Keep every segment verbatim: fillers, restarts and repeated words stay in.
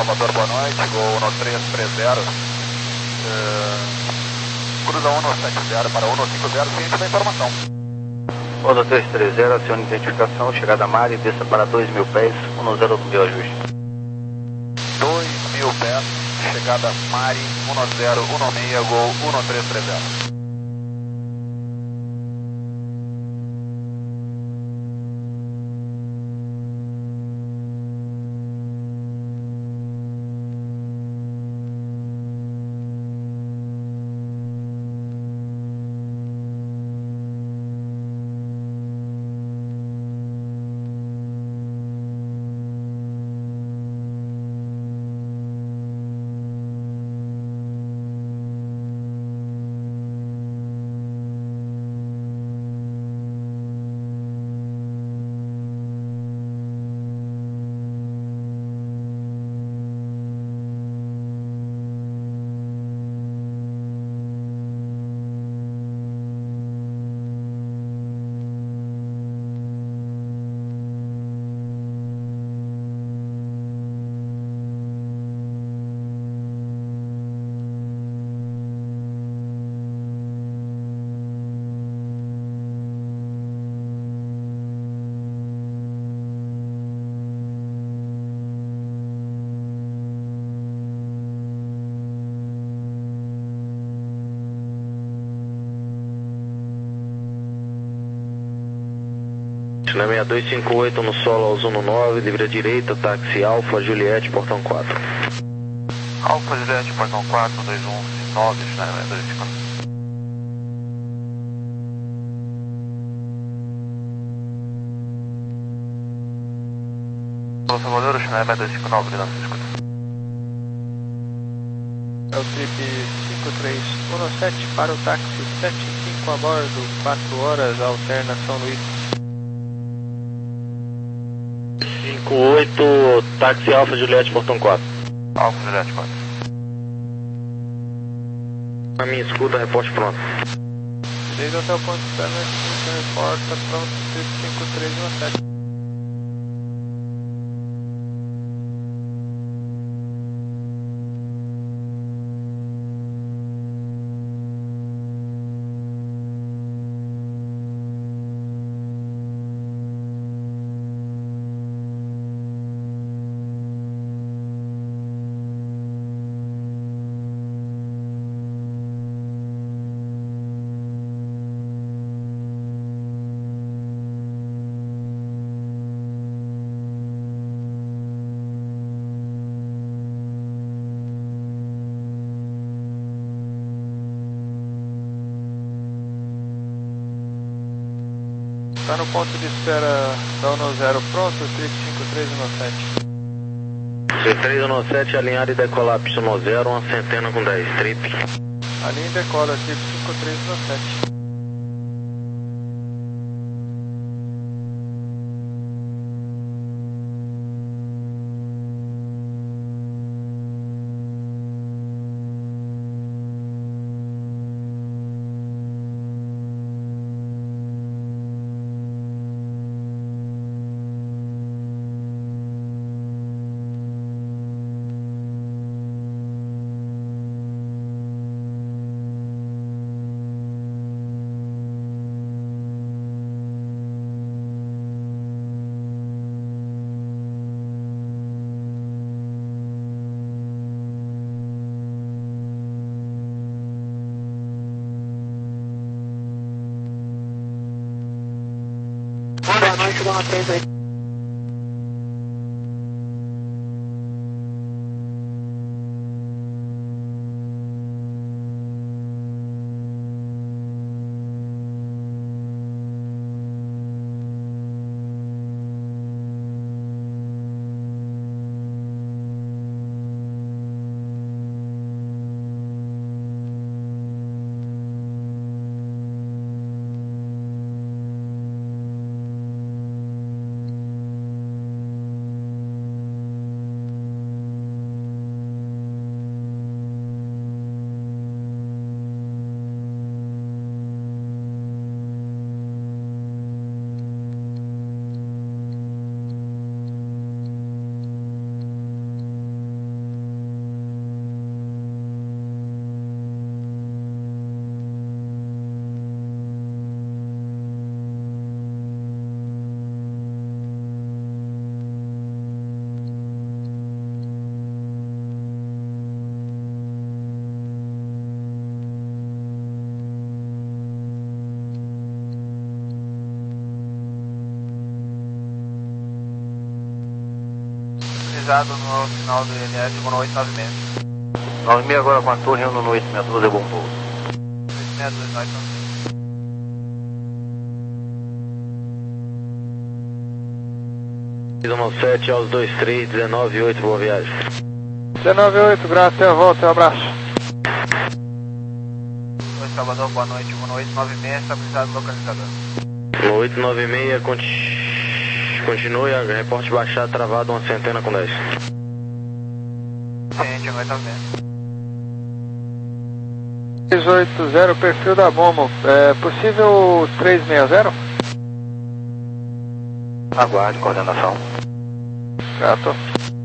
Salvador, boa noite, Gol um três três zero. Uh, cruza um sete zero para um cinco zero, ciente da informação. um três três zero, acione identificação, chegada a Mari, desça para dois mil pés, um zero do meu ajuste. dois mil pés, chegada Mari, um zero um seis, Gol um três três zero. Na seis dois cinco oito no solo ao Zuno nove, livre à direita, táxi Alfa, Juliette, portão quatro. Alfa, Juliette, portão quatro, dois um nove, Schneider dois cinco nove. Salvador, Schneider dois cinco nove, não se escuta. É o trip cinco três um sete para o táxi sete cinco a bordo, quatro horas, alternação Luiz. cinco oito, táxi Alfa, Juliette, portão quatro. Alfa, Juliette, quatro. Na minha escuta, reporte pronto. Desde até o ponto de espera, na reporta, pronto, trip cinco três um sete. Está no ponto de espera da um zero pronto, trip cinco três um sete. C três um sete, alinhado e decolar pista um zero, uma centena com dez, trip. Alinha e decola, trip cinco três um sete. Boa noite, Gol três oito. localizado no final do I L S com oito nove seis. nove seis agora com a torre, no oito seis dois, é bom pouso. oito seis dois, nós estamos. nove sete aos dois três, dezenove oito, boa viagem. dezenove oito, graças, até a volta, um abraço. Oi, Salvador, boa noite, com oito nove seis, estabilizado localizador. No oito nove seis, conti... continue, a reporte baixado, travado, uma centena com dez. Ciente, oito nove seis. três oito zero, perfil da Momo, é possível três seis zero? Aguarde, coordenação. Gato.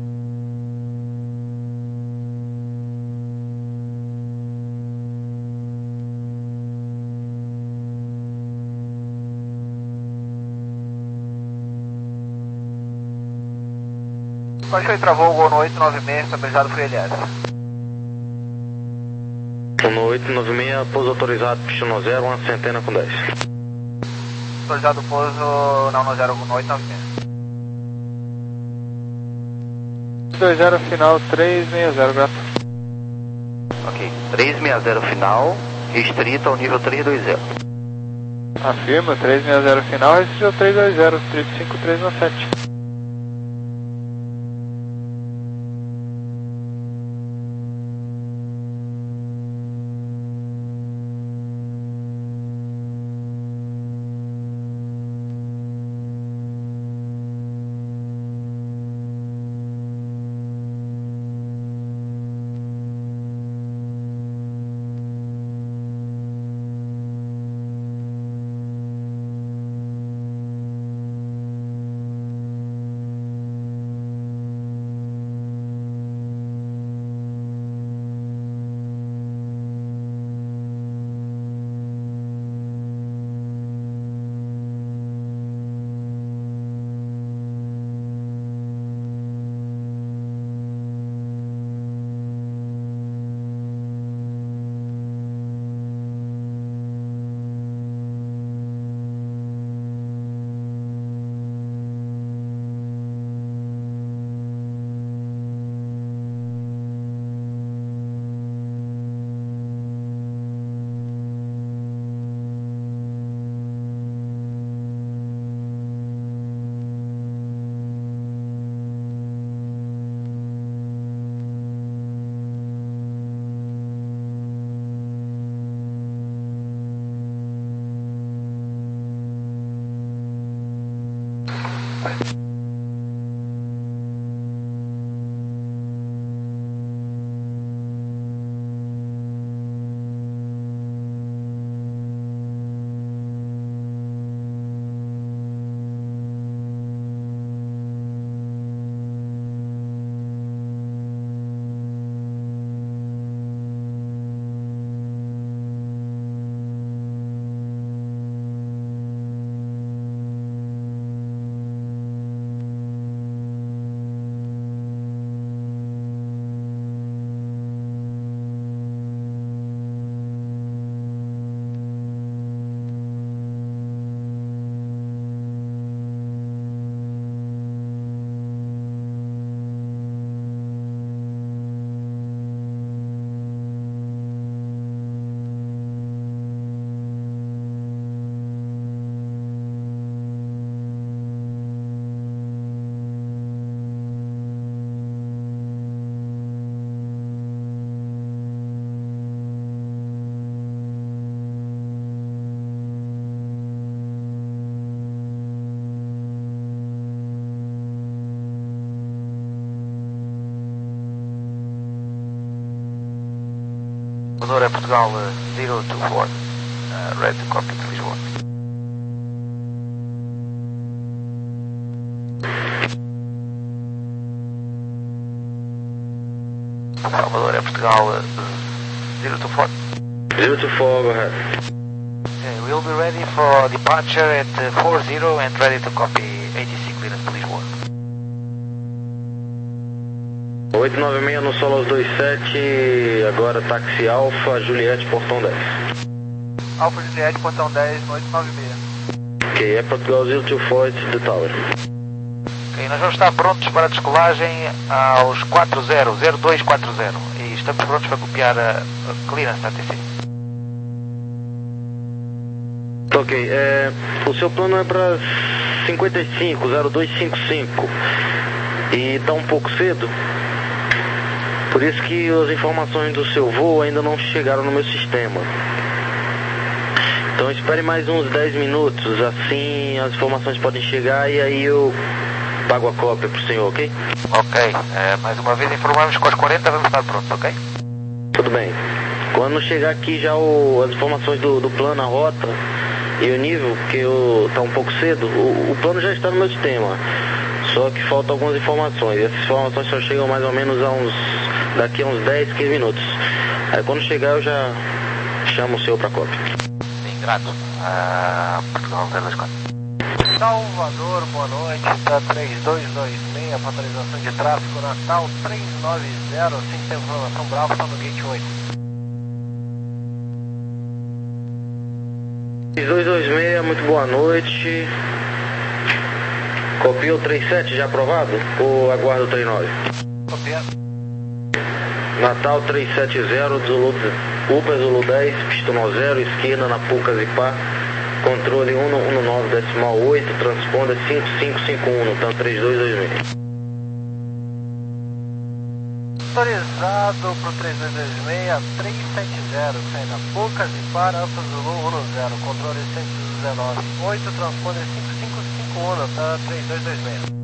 Baixou e travou o gol no oito nove seis, estabilizado Free L S. No oito nove seis, pouso autorizado, pistão zero, uma centena com dez. Autorizado pouso na um zero no oito nove seis. dois zero final, três seis zero, grato. Ok, três seis zero final, restrito ao nível três dois zero. Afirma, três seis zero final, restrição três dois zero, trinta e cinco três um sete. Salvador é Portugal zero two four, uh, red copy to Lisboa. Salvador é Portugal zero two four. zero two four, go ahead. Okay, we'll be ready for departure at uh, four zero and ready to copy A T C clearance to Lisboa. oito nove seis no solo aos dois sete, agora táxi Alfa, Juliette, portão dez. Alfa Juliette, portão dez, no oito nove seis. Ok, é Portugal zero two four, it's the tower. Ok, nós vamos estar prontos para a descolagem aos quatro zero, zero dois quatro zero. E estamos prontos para copiar a, a clearance da T C. Ok, é, o seu plano é para cinquenta e cinco, zero dois cinco cinco. E está um pouco cedo. Por isso que as informações do seu voo ainda não chegaram no meu sistema. Então espere mais uns dez minutos, assim as informações podem chegar e aí eu pago a cópia pro senhor, ok? Ok, é, mais uma vez informamos que aos quarenta vamos estar prontos, ok? Tudo bem. Quando chegar aqui já o, as informações do, do plano, a rota e o nível, porque eu, tá um pouco cedo, o, o plano já está no meu sistema. Só que faltam algumas informações. E essas informações só chegam mais ou menos a uns, daqui a uns dez, quinze minutos. Aí quando chegar eu já chamo o senhor pra cópia. Sim, grato. Uh, Portugal zero dois quatro. Salvador, boa noite. Tá três dois dois seis, para atualização de tráfego Natal três nove zero, sem informação Bravo, está no gate oito. três dois dois seis, muito boa noite. Copia o trinta e sete já aprovado? Ou aguardo o trinta e nove? Copia. Natal trezentos e setenta, Zulu, Uber Zulu dez, pistão zero, esquerda na Pucas e Pá, controle cento e dezesseis decimal oito, transponder cinco cinco cinco um, então três dois dois seis. Autorizado para o três dois dois seis, trezentos e setenta, sai na Pucas e Pá, Alfa Zulu um zero, controle cento e dezenove, oito, transponder cinco cinco cinco um, tá três dois dois seis.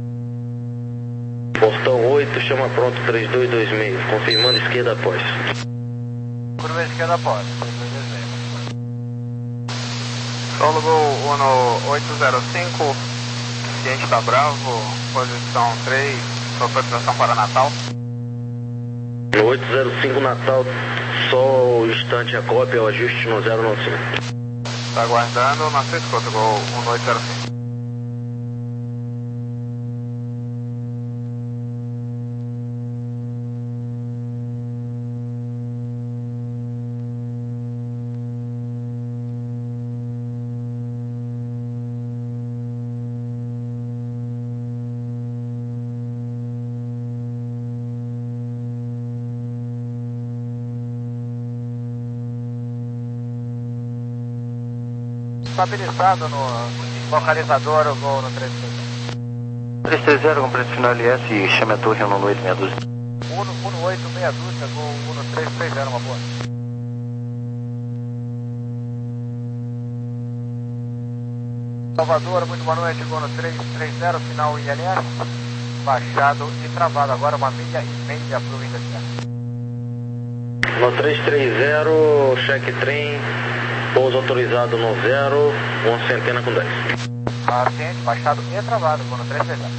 Portão oito, chama pronto três dois dois seis, confirmando esquerda após. Curva esquerda após, três dois dois seis. Solo Gol um oito zero cinco, ciente da Bravo, posição três, autorização para Natal. No oito zero cinco Natal, só o instante a cópia, o ajuste no zero nove cinco. Está aguardando, na sua escuta, Gol um oito zero cinco. Estabilizado no localizador, o Gol no três três zero. três três zero, completo final L S e chame a torre um oito seis dois. um oito seis dois, Gol um três três zero, uma boa. Salvador, muito boa noite, Gol no três três zero, final I L S, baixado e travado, agora uma milha e meia para o Indeterminado. No três três zero, cheque trem, pouso autorizado no zero, uma centena com dez. Ascende, baixado e travado, Gol no três três zero.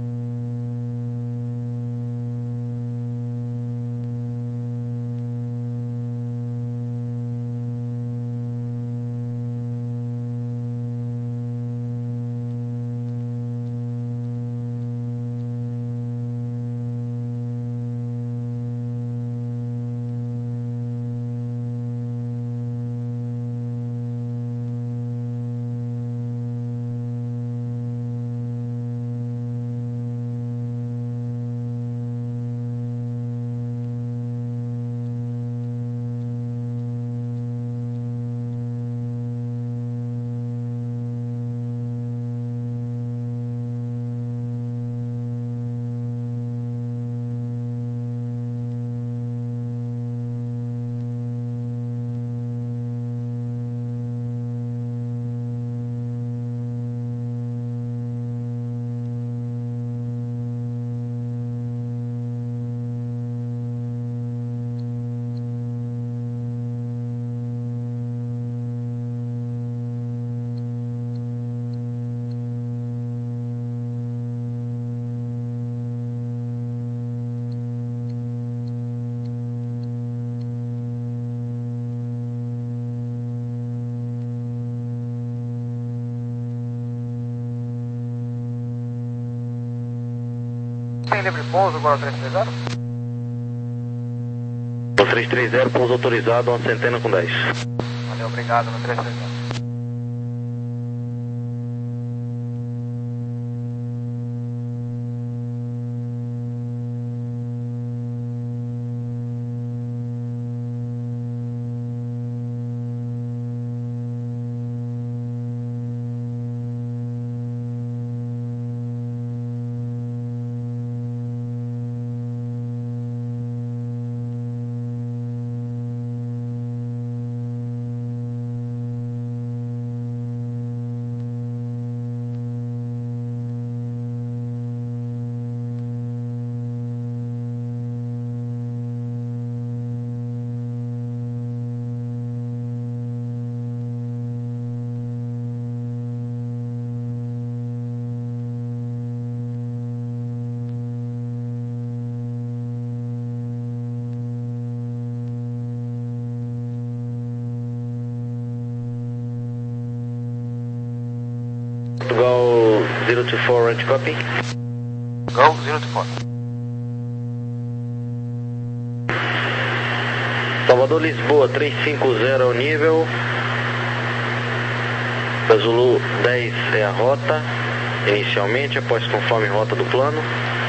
Tem livre pouso, Gol três três zero? No três três zero, pouso autorizado, uma centena com dez. Valeu, obrigado, no três três zero. to four, range copy. Go, zero to four. Salvador, Lisboa, trezentos e cinquenta é o nível. Zulu dez é a rota, inicialmente, após conforme rota do plano.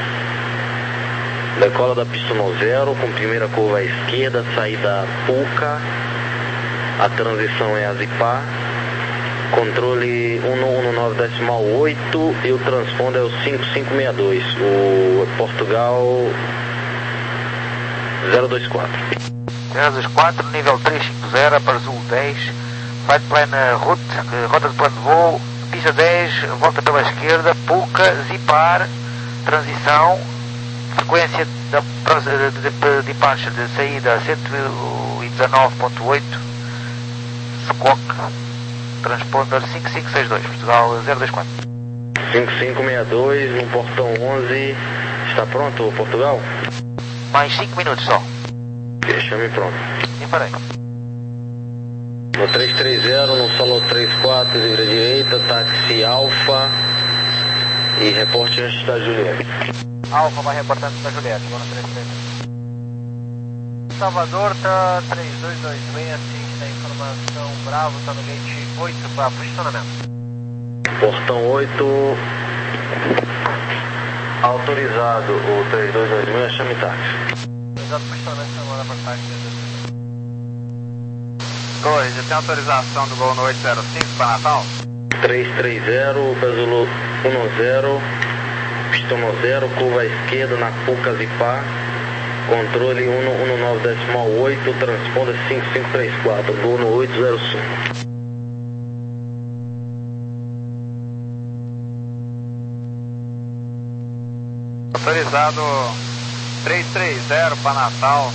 Decola da pista no zero, com primeira curva à esquerda, saída Puca. A transição é a Zipar. Controle um um nove decimal oito e o transponder é o cinco cinco seis dois. O Portugal zero dois quatro. zero dois quatro, nível trezentos e cinquenta para Azul dez. Flight plan route, rota de plano de voo, pista dez, volta pela esquerda, Puca, Zipar, transição, frequência da de, de, de departure de saída cento e dezenove ponto oito, Squawk, transponder cinco cinco seis dois, Portugal zero dois quatro. cinco cinco seis dois, no portão onze, está pronto, Portugal? Mais cinco minutos só. Deixa-me pronto. E parei. No trezentos e trinta, no solo trinta e quatro, vira direita, táxi Alfa e reporte antes da Juliette. Alfa vai reportar antes da Juliette, agora no trezentos e trinta. Salvador tá três dois dois seis, assiste a informação, Bravo, tá no gate oito para posicionamento. Portão oito, autorizado o três dois dois seis, chame táxi. Autorizado posicionamento, semana para táxi. Oi, já tem autorização do Gol no oito zero cinco para Natal? trezentos e trinta, Pesulo um zero, pistão no zero, curva à esquerda na Puca Zipar, controle um um nove decimal oito, transponder cinco cinco três quatro, Gol no oito zero cinco. Autorizado trezentos e trinta para Natal,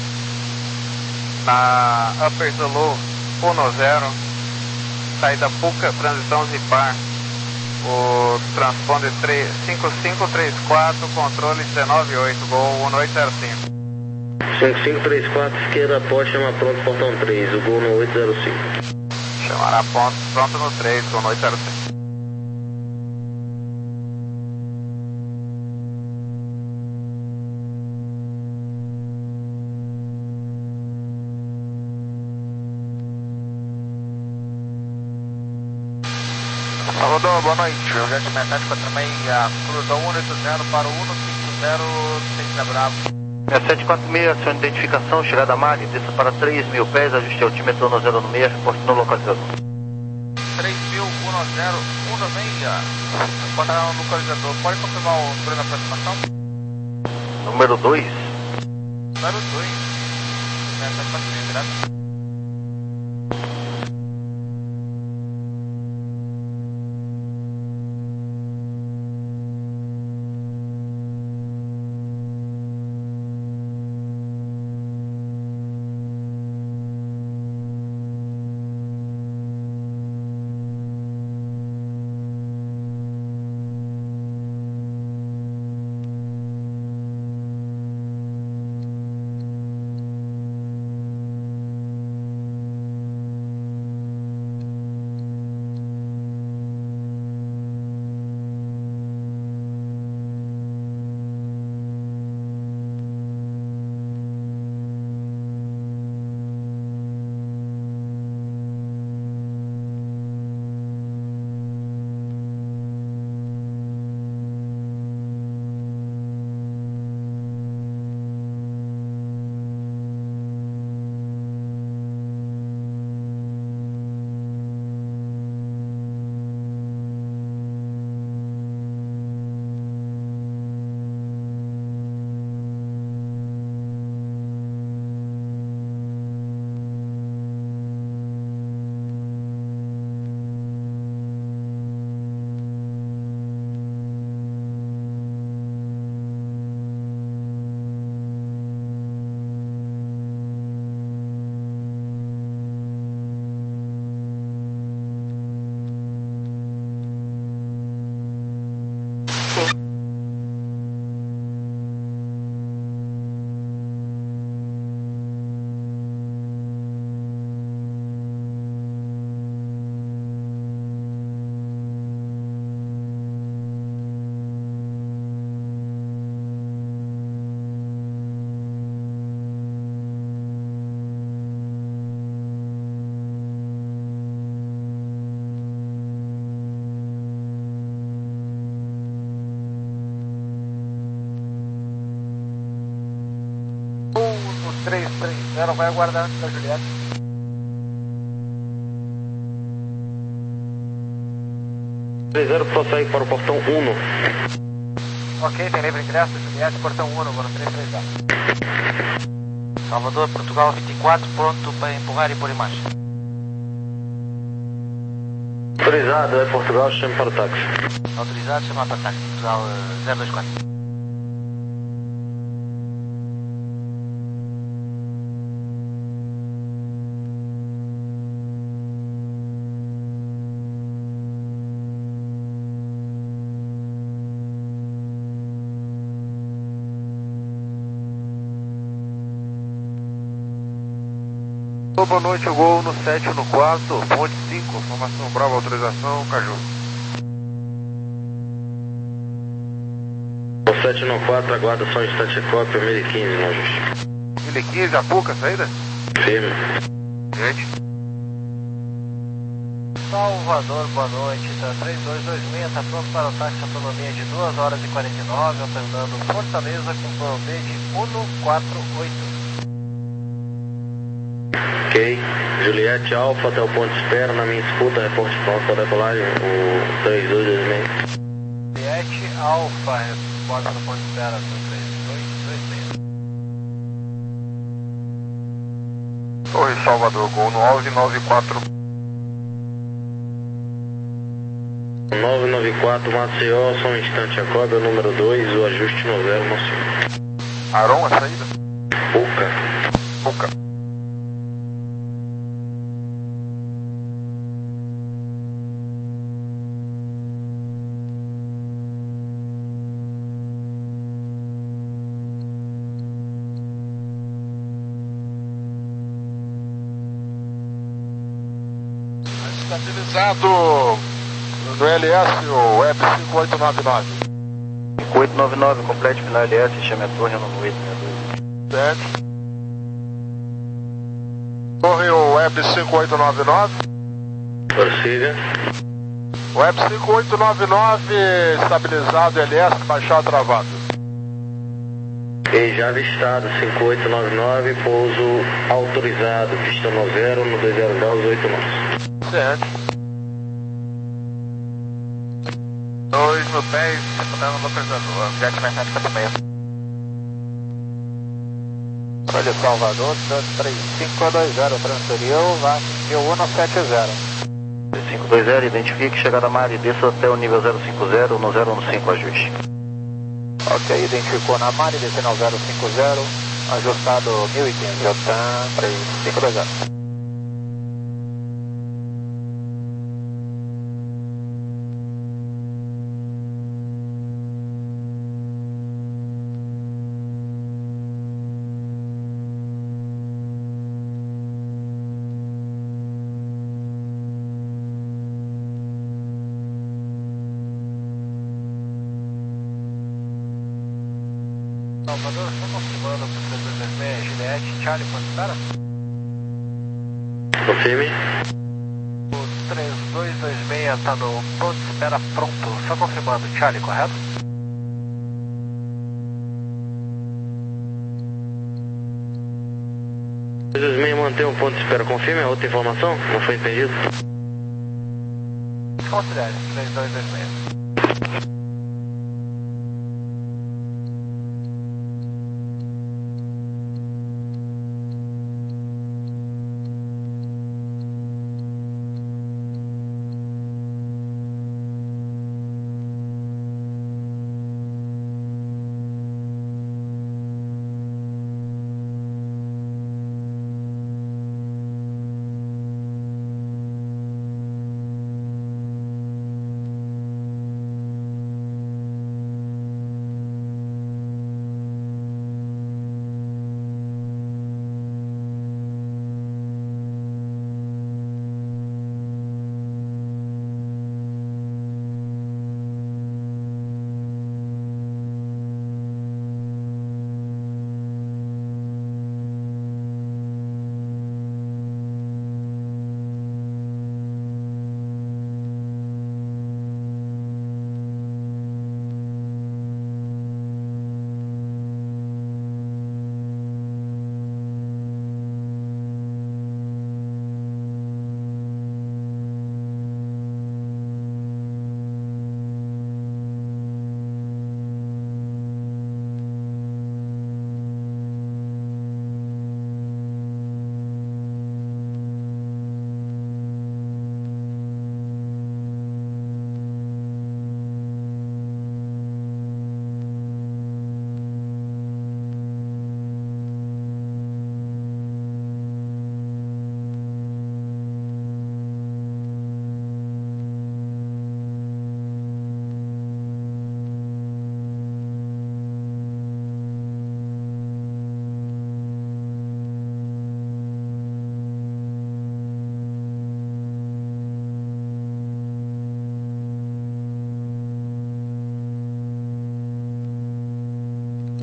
na Upper Zulu um zero, saída Puca, transição Zipar, o transponder cinco cinco três quatro, controle dezenove oito, Gol um oito zero cinco. cinco cinco três quatro, esquerda, pode chamar pronto, portão três, o Gol no oito zero cinco. Chamará ponto, pronto no três, Gol no oito zero cinco. Salvador, boa noite. O jet metade quatro seis, cruza um oito zero para o um cinco zero, seis Bravo. sete quatro seis, sua identificação, chegada a Mali, desça para três mil pés, ajuste altímetro no zero no meio, reporte no localizador. três mil, um zero, um seis, encontrar no localizador. Pode confirmar o número da aproximação? Número dois. Número dois. sete quatro seis, graças. três três zero, vai aguardar da Juliette. três zero, posso sair para o portão um. Ok, tem livre ingresso, Juliette, portão um, agora três três zero. Salvador, Portugal vinte e quatro, pronto para empurrar e pôr em marcha. Autorizado, é Portugal, chame para o táxi. Autorizado, chamar para táxi, Portugal uh, zero dois quatro. Boa noite, Gol no sete no quatro, ponte cinco, formação Brava, autorização, Caju. O sete no quatro, aguarda só um instante, cópia mil e quinze, no ajuste. mil e quinze, a pouca saída? Firme. Gente. Salvador, boa noite, tá três dois dois seis, tá pronto para o táxi autonomia de duas horas e quarenta e nove, alternando Fortaleza com plano B de um quatro oito. Ok, Juliette Alfa até o ponto de espera, na minha escuta, reporte pronto para decolagem, o três dois dois seis. Juliette Alfa, reporta no ponto de espera do três dois dois seis. Oi, Salvador, Gol no nove nove quatro. nove nove quatro, Maceió, só um instante, a cópia, número dois, o ajuste no zero, Maceió. Aron, a saída? Pouca. Pouca. Estabilizado no L S, o Web cinco oito nove nove. cinco oito nove nove, complete final L S, chame a torre no oito seis dois. Certo. Torre, o Web cinco oito nove nove. Prossiga. Web cinco oito nove nove, estabilizado L S, baixar travado. Ok, já avistado, cinco oito nove nove, pouso autorizado, pista no zero, no dois zero graus, oito nós. Certo. dois no dez, secundário no localizador, jet magnética do meio. Olha, Salvador, três cinco dois zero, transferiu, vai, um no sete zero. três cinco dois zero, identifique, chegada a mar e desça até o nível zero cinco zero, no zero um cinco, ajuste. Ok, identificou na Mari, descendo ao zero cinco zero, ajustado mil e quinze, Otan três cinco dois zero. Salvador, só confirmando para o três dois dois seis, Juliette, Charlie, quando espera? Confirme. O três dois dois seis está no ponto de espera pronto, só confirmando, Charlie, correto? três dois seis mantém um ponto de espera, confirme a outra informação? Não foi entendido? Considere, três dois dois seis.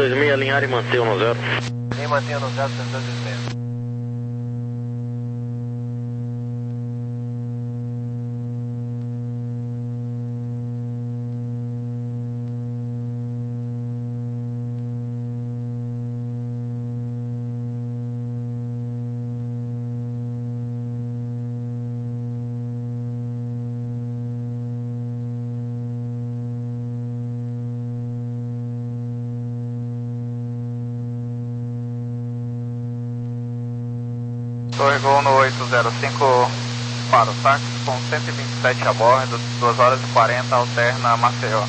dois seis, alinhar e manter um no zero. Nem mantenha no zero, três dois dois seis. Torre Gol no oito zero cinco para o táxi com cento e vinte e sete a bordo, duas horas e quarenta, alterna Maceió.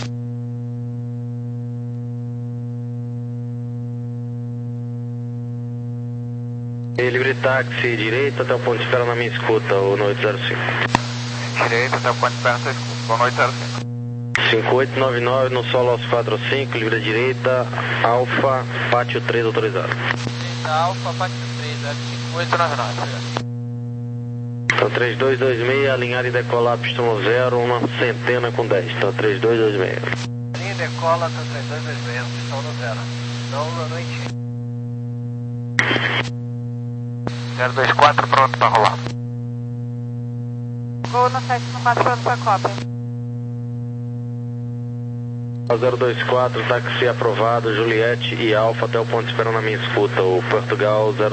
E livre táxi direito até o ponto de espera na minha escuta, o no oito zero cinco. Direito até o ponto de espera na sua escuta, no oito zero cinco. cinco oito nove nove no solo aos quatro cinco, livre direita, Alfa, pátio três autorizado. Direita, Alfa, pátio três, cinco oito nove nove. Então três dois dois seis, alinhar e decolar, pistão no zero, uma centena com dez. Então três dois dois seis. Linha decola, tá três dois dois seis, pistão no zero. Não na noite. zero dois quatro pronto para rolar. Gol no sete no quatro pronto para cópia. zero dois quatro, táxi aprovado, Juliette e Alfa até o ponto de espera na minha escuta, o Portugal zero